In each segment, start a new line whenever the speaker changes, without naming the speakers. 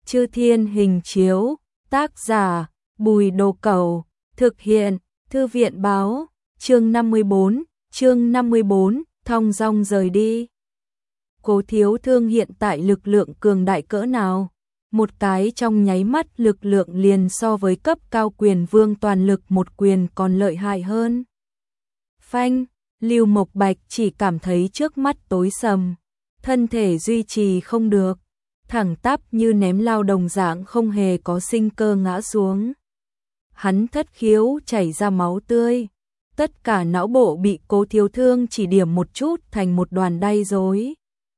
Chư Thiên Hình Chiếu, tác giả, Bùi Đồ Cẩu, thực hiện, Thư viện Báo, chương 54, thong dong rời đi. Cố Thiếu Thương hiện tại lực lượng cường đại cỡ nào? Một cái trong nháy mắt lực lượng liền so với cấp cao quyền vương toàn lực một quyền còn lợi hại hơn. Phanh, Lưu Mộc Bạch chỉ cảm thấy trước mắt tối sầm, thân thể duy trì không được, thẳng tắp như ném lao đồng dạng không hề có sinh cơ ngã xuống. Hắn thất khiếu chảy ra máu tươi, tất cả não bộ bị Cố Thiếu Thương chỉ điểm một chút thành một đoàn đay rối.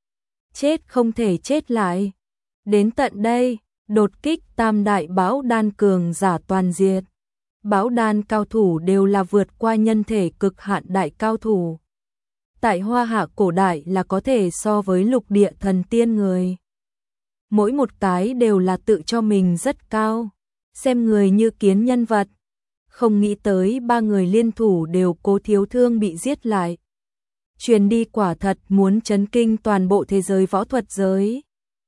Chết không thể chết lại. Đến tận đây, đột kích tam đại bão đan cường giả toàn diệt. Bão đan cao thủ đều là vượt qua nhân thể cực hạn đại cao thủ. Tại Hoa Hạ cổ đại là có thể so với lục địa thần tiên người. Mỗi một cái đều là tự cho mình rất cao, xem người như kiến nhân vật. Không nghĩ tới ba người liên thủ đều Cố Thiếu Thương bị giết lại. Truyền đi quả thật muốn chấn kinh toàn bộ thế giới võ thuật giới.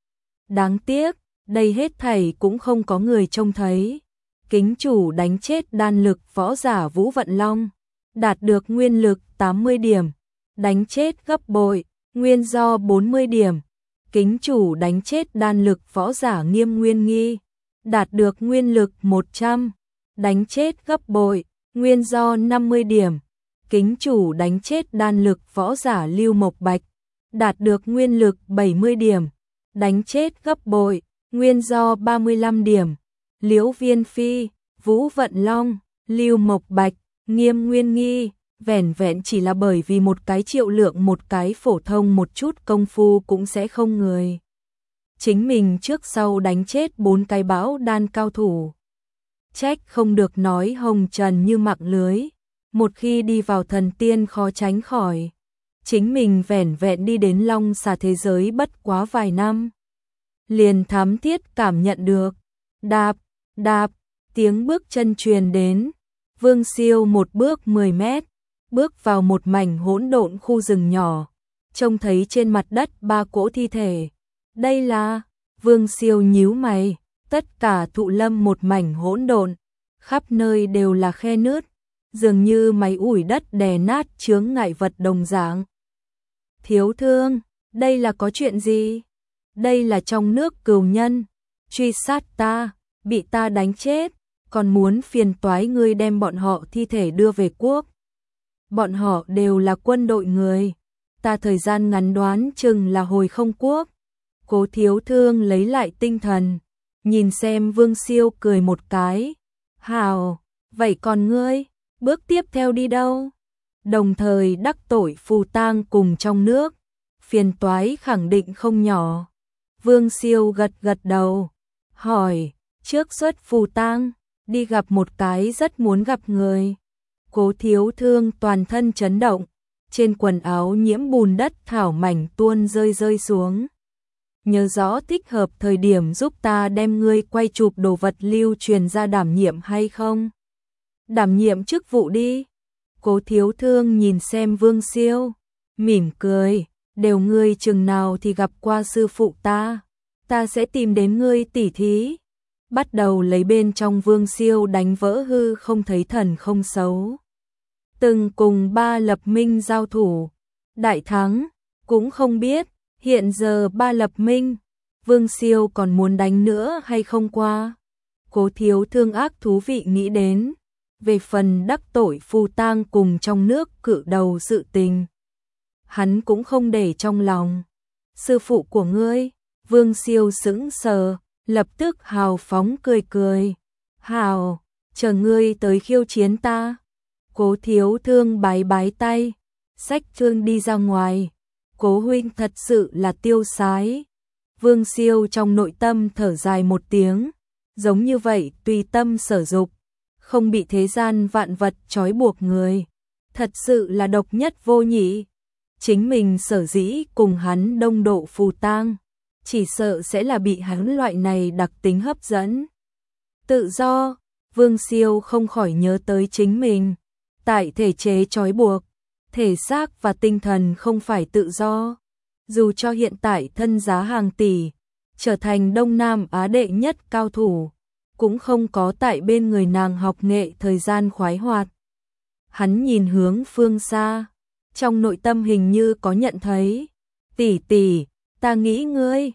Đáng tiếc, đây hết thảy cũng không có người trông thấy. Kính chủ đánh chết đan lực võ giả Vũ Vận Long, đạt được nguyên lực 80 điểm, đánh chết gấp bội, nguyên do 40 điểm. Kính chủ đánh chết đan lực võ giả Nghiêm Nguyên Nghi, đạt được nguyên lực 100, đánh chết gấp bội, nguyên do 50 điểm. Kính chủ đánh chết đan lực võ giả Lưu Mộc Bạch, đạt được nguyên lực 70 điểm, đánh chết gấp bội, nguyên do 35 điểm. Liễu Viên Phi, Vũ Vận Long, Lưu Mộc Bạch, Nghiêm Nguyên Nghi, vẻn vẹn chỉ là bởi vì một cái triệu lượng một cái phổ thông một chút công phu cũng sẽ không người. Chính mình trước sau đánh chết 4 cái bão đan cao thủ. Trách không được nói hồng trần như mạng lưới, một khi đi vào thần tiên khó tránh khỏi. Chính mình vẻn vẹn đi đến long xà thế giới bất quá vài năm, liền thám thiết cảm nhận được. Đạp, đạp, tiếng bước chân truyền đến. Vương Siêu một bước 10 mét, bước vào một mảnh hỗn độn khu rừng nhỏ, trông thấy trên mặt đất 3 cỗ thi thể. Đây là, Vương Siêu nhíu mày, tất cả thụ lâm một mảnh hỗn độn, khắp nơi đều là khe nứt, dường như máy ủi đất đè nát chướng ngại vật đồng dạng. Thiếu Thương, đây là có chuyện gì? Đây là trong nước cừu nhân, truy sát ta, bị ta đánh chết, còn muốn phiền toái ngươi đem bọn họ thi thể đưa về quốc. Bọn họ đều là quân đội người, ta thời gian ngắn đoán chừng là hồi không quốc. Cố Thiếu Thương lấy lại tinh thần, nhìn xem Vương Siêu cười một cái. Hào, vậy còn ngươi, bước tiếp theo đi đâu? Đồng thời đắc tội phù tang cùng trong nước, phiền toái khẳng định không nhỏ. Vương Siêu gật gật đầu, hỏi, trước xuất phù tang, đi gặp một cái rất muốn gặp người. Cố Thiếu Thương toàn thân chấn động, trên quần áo nhiễm bùn đất thảo mảnh tuôn rơi xuống. Nhớ rõ thích hợp thời điểm giúp ta đem ngươi quay chụp đồ vật lưu truyền ra đảm nhiệm hay không? Đảm nhiệm chức vụ đi. Cố Thiếu Thương nhìn xem Vương Siêu, mỉm cười, đều ngươi chừng nào thì gặp qua sư phụ ta sẽ tìm đến ngươi tỉ thí. Bắt đầu lấy bên trong Vương Siêu đánh vỡ hư không thấy thần không xấu. Từng cùng Ba Lập Minh giao thủ, đại thắng, cũng không biết, hiện giờ Ba Lập Minh, Vương Siêu còn muốn đánh nữa hay không qua. Cố Thiếu Thương ác thú vị nghĩ đến, về phần đắc tội phù tang cùng trong nước cự đầu sự tình. Hắn cũng không để trong lòng. Sư phụ của ngươi, Vương Siêu sững sờ, lập tức hào phóng cười. Hào, chờ ngươi tới khiêu chiến ta. Cố Thiếu Thương bái tay, xách thương đi ra ngoài. Cố huynh thật sự là tiêu sái. Vương Siêu trong nội tâm thở dài một tiếng, giống như vậy tùy tâm sở dục, không bị thế gian vạn vật trói buộc người, thật sự là độc nhất vô nhị. Chính mình sở dĩ cùng hắn đông độ phù tang, chỉ sợ sẽ là bị hắn loại này đặc tính hấp dẫn. Tự do, Vương Siêu không khỏi nhớ tới chính mình, tại thể chế trói buộc, thể xác và tinh thần không phải tự do. Dù cho hiện tại thân giá hàng tỷ, trở thành Đông Nam Á đệ nhất cao thủ, cũng không có tại bên người nàng học nghệ thời gian khoái hoạt. Hắn nhìn hướng phương xa, trong nội tâm hình như có nhận thấy, tỷ tỷ, ta nghĩ ngươi,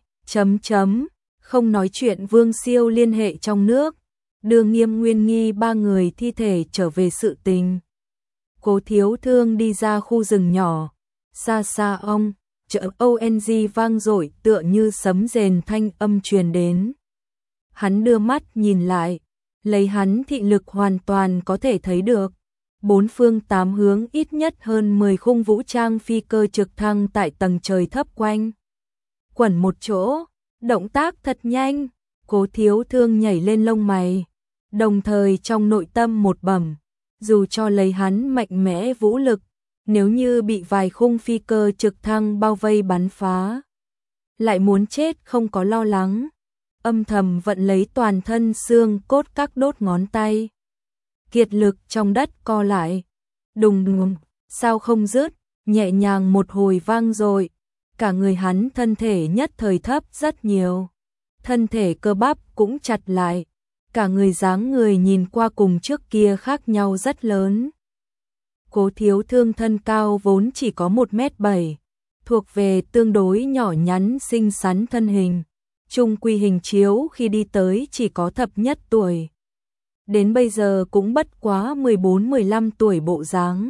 không nói chuyện Vương Siêu liên hệ trong nước, đưa Nghiêm Nguyên Nghi ba người thi thể trở về sự tình. Cố Thiếu Thương đi ra khu rừng nhỏ, xa xa ông, chợ ONG vang dội tựa như sấm rền thanh âm truyền đến. Hắn đưa mắt nhìn lại, lấy hắn thị lực hoàn toàn có thể thấy được. Bốn phương tám hướng ít nhất hơn 10 khung vũ trang phi cơ trực thăng tại tầng trời thấp quanh. Quẩn một chỗ, động tác thật nhanh, Cố Thiếu Thương nhảy lên lông mày, đồng thời trong nội tâm một bẩm, dù cho lấy hắn mạnh mẽ vũ lực, nếu như bị vài khung phi cơ trực thăng bao vây bắn phá, lại muốn chết không có lo lắng, âm thầm vận lấy toàn thân xương cốt các đốt ngón tay. Kiệt lực trong đất co lại, đùng đùng, sao không dứt, nhẹ nhàng một hồi vang dội, cả người hắn thân thể nhất thời thấp rất nhiều, thân thể cơ bắp cũng chặt lại, cả người dáng người nhìn qua cùng trước kia khác nhau rất lớn. Cố Thiếu Thương thân cao vốn chỉ có 1m7, thuộc về tương đối nhỏ nhắn xinh xắn thân hình, chung quy hình chiếu khi đi tới chỉ có thập nhất tuổi. Đến bây giờ cũng bất quá 14-15 tuổi bộ dáng.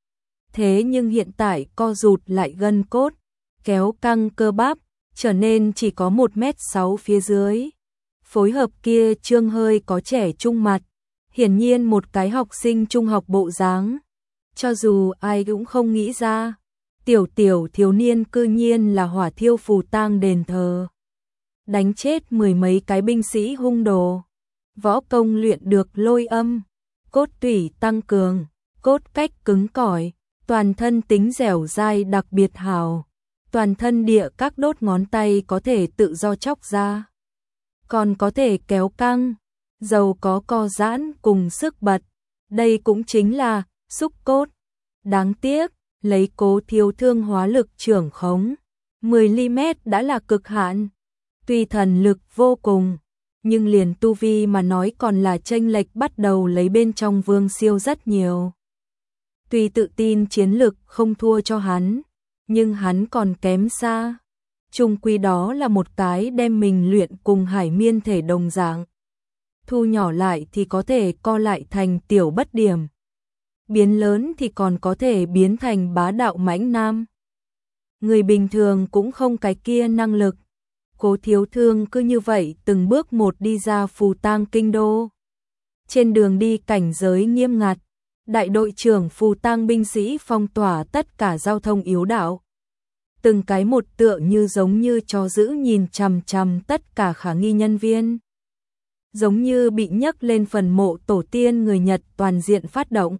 Thế nhưng hiện tại co rụt lại gân cốt, kéo căng cơ bắp, trở nên chỉ có 1m6 phía dưới. Phối hợp kia trương hơi có trẻ trung mặt, hiển nhiên một cái học sinh trung học bộ dáng. Cho dù ai cũng không nghĩ ra, tiểu thiếu niên cư nhiên là hỏa thiêu phù tang đền thờ. Đánh chết mười mấy cái binh sĩ hung đồ. Võ công luyện được lôi âm, cốt tủy tăng cường, cốt cách cứng cỏi, toàn thân tính dẻo dai đặc biệt hào, toàn thân địa các đốt ngón tay có thể tự do chóc ra, còn có thể kéo căng, giàu có co giãn cùng sức bật, đây cũng chính là xúc cốt. Đáng tiếc, lấy Cố Thiếu Thương hóa lực trưởng khống, 10mm đã là cực hạn, tuy thần lực vô cùng, nhưng liền tu vi mà nói còn là chênh lệch bắt đầu lấy bên trong Vương Siêu rất nhiều. Tuy tự tin chiến lực không thua cho hắn, nhưng hắn còn kém xa. Chung quy đó là một cái đem mình luyện cùng Hải Miên thể đồng dạng. Thu nhỏ lại thì có thể co lại thành tiểu bất điểm. Biến lớn thì còn có thể biến thành bá đạo mãnh nam. Người bình thường cũng không cái kia năng lực. Cố Thiếu Thương cứ như vậy từng bước một đi ra Phù Tang kinh đô. Trên đường đi cảnh giới nghiêm ngặt, đại đội trưởng Phù Tang binh sĩ phong tỏa tất cả giao thông yếu đạo. Từng cái một tựa như giống như chó dữ nhìn chằm chằm tất cả khả nghi nhân viên. Giống như bị nhấc lên phần mộ tổ tiên người Nhật toàn diện phát động.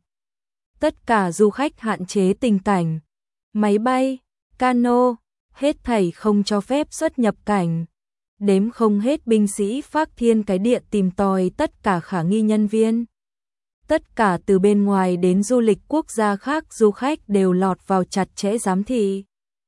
Tất cả du khách hạn chế tình cảnh, máy bay, cano, hết thảy không cho phép xuất nhập cảnh. Đếm không hết binh sĩ phác thiên cái địa tìm tòi tất cả khả nghi nhân viên. Tất cả từ bên ngoài đến du lịch quốc gia khác du khách đều lọt vào chặt chẽ giám thị.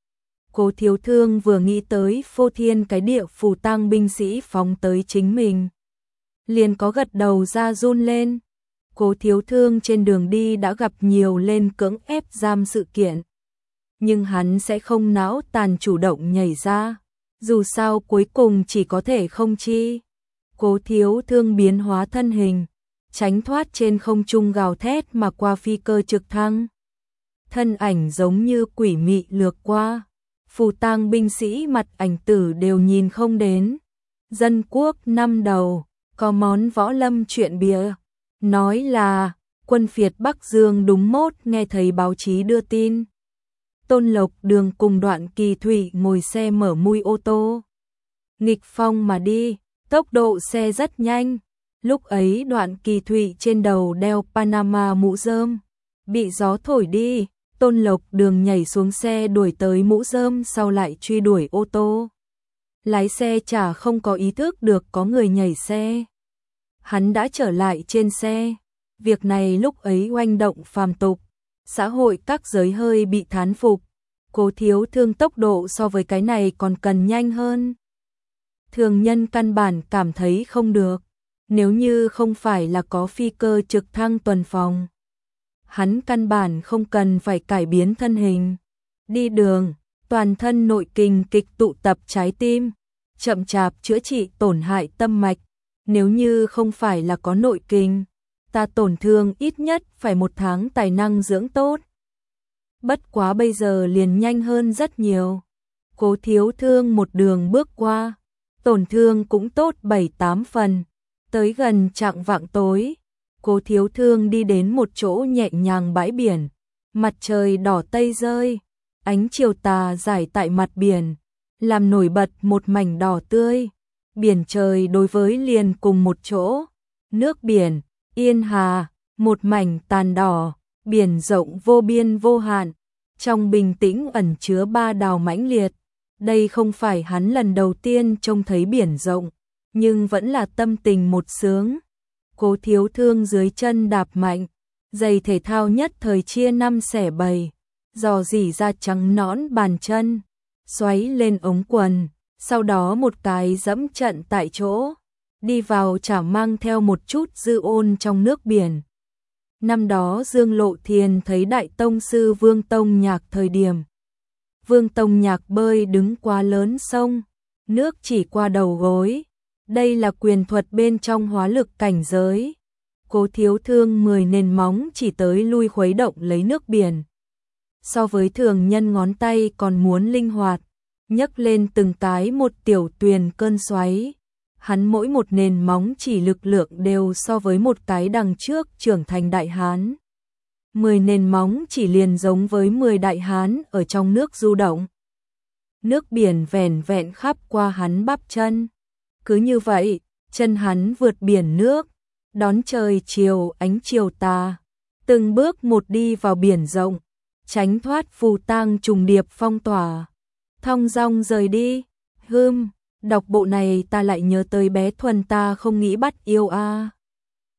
Cố Thiếu Thương vừa nghĩ tới phô thiên cái địa Phù Tang binh sĩ phóng tới chính mình, liền có gật đầu ra run lên. Cố Thiếu Thương trên đường đi đã gặp nhiều lên cưỡng ép giam sự kiện, nhưng hắn sẽ không não tàn chủ động nhảy ra, dù sao cuối cùng chỉ có thể không chi. Cố Thiếu Thương biến hóa thân hình, tránh thoát trên không trung gào thét mà qua phi cơ trực thăng. Thân ảnh giống như quỷ mị lướt qua, Phù Tang binh sĩ mặt ảnh tử đều nhìn không đến. Dân quốc năm đầu, có món võ lâm chuyện bìa, nói là quân phiệt Bắc Dương đúng mốt nghe thấy báo chí đưa tin. Tôn Lộc Đường cùng Đoạn Kỳ Thủy ngồi xe mở mui ô tô, nghịch phong mà đi, tốc độ xe rất nhanh. Lúc ấy Đoạn Kỳ Thủy trên đầu đeo Panama mũ rơm, bị gió thổi đi, Tôn Lộc Đường nhảy xuống xe đuổi tới mũ rơm sau lại truy đuổi ô tô. Lái xe chả không có ý thức được có người nhảy xe. Hắn đã trở lại trên xe. Việc này lúc ấy oanh động phàm tục, xã hội các giới hơi bị thán phục. Cố Thiếu Thương tốc độ so với cái này còn cần nhanh hơn. Thường nhân căn bản cảm thấy không được, nếu như không phải là có phi cơ trực thăng tuần phòng. Hắn căn bản không cần phải cải biến thân hình. Đi đường, toàn thân nội kình kịch tụ tập trái tim, chậm chạp chữa trị tổn hại tâm mạch. Nếu như không phải là có nội kình, ta tổn thương ít nhất phải 1 tháng tài năng dưỡng tốt. Bất quá bây giờ liền nhanh hơn rất nhiều. Cố Thiếu Thương một đường bước qua, tổn thương cũng tốt 7-8 phần. Tới gần chạng vạng tối, Cố Thiếu Thương đi đến một chỗ nhẹ nhàng bãi biển. Mặt trời đỏ tây rơi, ánh chiều tà rải tại mặt biển, làm nổi bật một mảnh đỏ tươi. Biển trời đối với liền cùng một chỗ, nước biển, yên hà, một mảnh tàn đỏ, biển rộng vô biên vô hạn, trong bình tĩnh ẩn chứa ba đào mãnh liệt. Đây không phải hắn lần đầu tiên trông thấy biển rộng, nhưng vẫn là tâm tình một sướng. Cố Thiếu Thương dưới chân đạp mạnh, giày thể thao nhất thời chia 5 xẻ 7, dò dỉ ra trắng nõn bàn chân, xoáy lên ống quần, sau đó một cái dẫm trận tại chỗ, đi vào chả mang theo một chút dư ôn trong nước biển. Năm đó Dương Lộ Thiền thấy Đại Tông Sư Vương Tông Nhạc thời điểm. Vương Tông Nhạc bơi đứng quá lớn sông, nước chỉ qua đầu gối. Đây là quyền thuật bên trong hóa lực cảnh giới. Cố Thiếu Thương 10 nền móng chỉ tới lui khuấy động lấy nước biển. So với thường nhân ngón tay còn muốn linh hoạt, nhấc lên từng cái một tiểu tuyền cơn xoáy. Hắn mỗi một nền móng chỉ lực lượng đều so với một cái đằng trước trưởng thành đại hán. 10 nền móng chỉ liền giống với 10 đại hán ở trong nước du động. Nước biển vẻn vẹn khắp qua hắn bắp chân. Cứ như vậy, chân hắn vượt biển nước, đón trời chiều ánh chiều tà, từng bước một đi vào biển rộng, tránh thoát phù tang trùng điệp phong tỏa, thong dong rời đi. Đọc bộ này ta lại nhớ tới bé Thuần ta không nghĩ bắt yêu a.